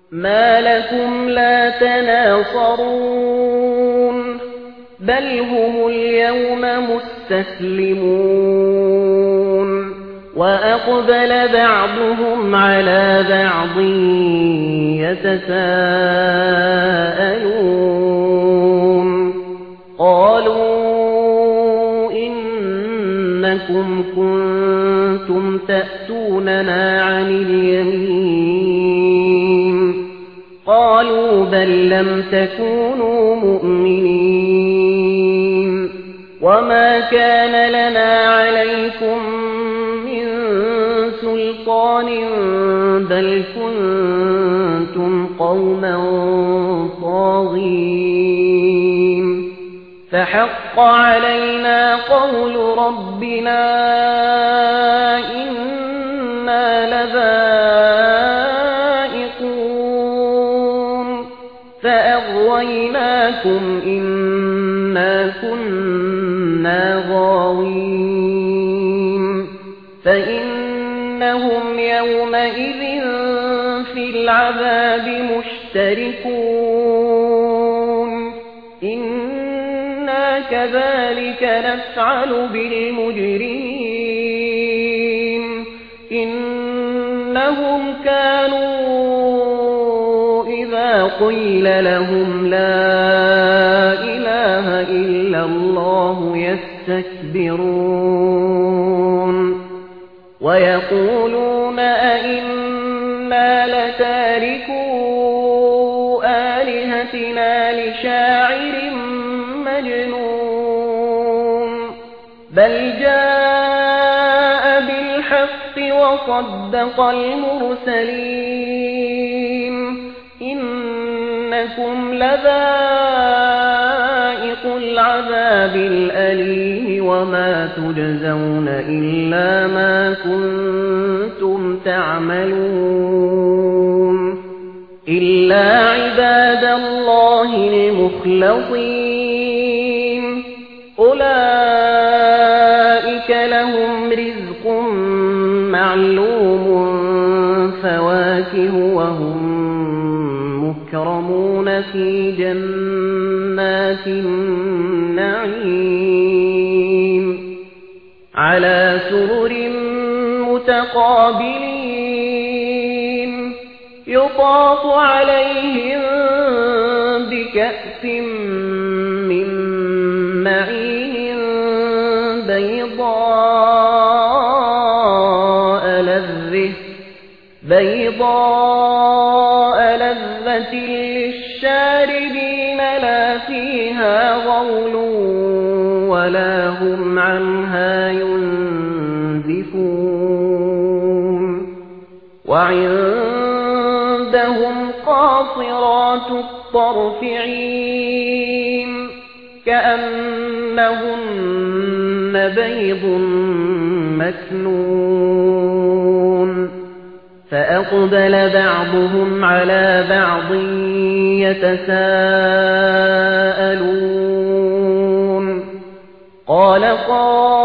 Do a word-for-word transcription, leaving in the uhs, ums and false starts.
ما لكم لا تناصرون بل هم اليوم مستسلمون وأقبل بعضهم على بعض يتساءلون قالوا إنكم كنتم تأتوننا عن اليمين قالوا بل لم تكونوا مؤمنين وما كان لنا عليكم من سلطان بل كنتم قوما طاغين فحق علينا قول ربنا إنا لذائقون فأغويناكم إنا كنا غاوين فإنهم يومئذ في العذاب مشتركون إنا كذلك نفعل بالمجرمين إنهم كانوا إذا قيل لهم لا إله إلا الله يستكبرون ويقولون أئنا لتاركو آلهتنا لشاعر مجنون بل جاء بالحق وصدق المرسلين إنكم لذائق العذاب الأليم وما تجزون إلا ما كنتم تعملون إلا عباد الله المخلصين أولئك لهم رزق معلوم فواكه وهم مكرمون في جنات النعيم على سرر متقابلين يطاف عليهم بكأس من معين بيضاء لذة بيضاء لذة للشاربين لا فيها غول ولا هم عنها ينزفون وعندهم قاصرات الطرف عين كأنهن بيض مكنون فأقبل بعضهم على بعض يتساءلون قال قال